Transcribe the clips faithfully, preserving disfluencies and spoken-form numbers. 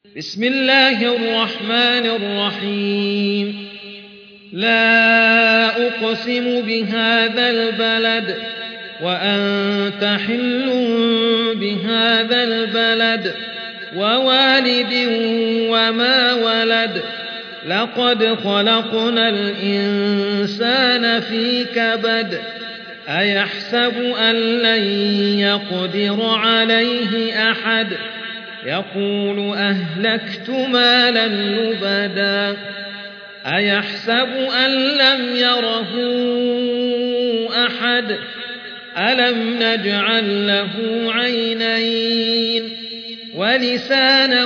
بسم الله الرحمن الرحيم لا أقسم بهذا البلد وأنت حل بهذا البلد ووالد وما ولد لقد خلقنا الإنسان في كبد أيحسب أن لن يقدر عليه أحد يقول أهلكت مالا لبدا أيحسب أن لم يره أحد ألم نجعل له عينين ولسانا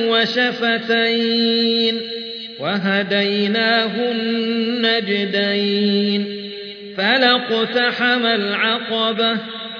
وشفتين وهديناه النجدين فلاقتحم العقبة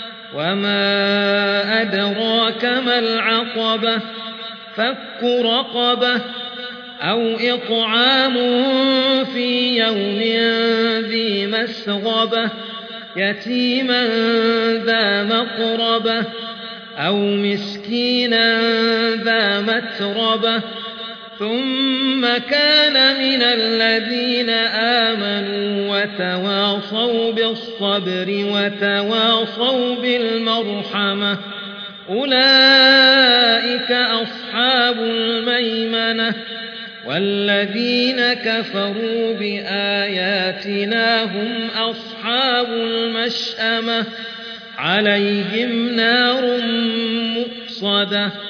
وما أدراك ما العقبة فك رقبة أو إطعام في يوم ذي مسغبة يتيما ذا مقربة أو مسكينا ذا متربة ثم كان من الذين آمنوا وتواصوا بالصبر وتواصوا بالمرحمة أولئك أصحاب الميمنة والذين كفروا بآياتنا هم أصحاب المشأمة عليهم نار مؤصدة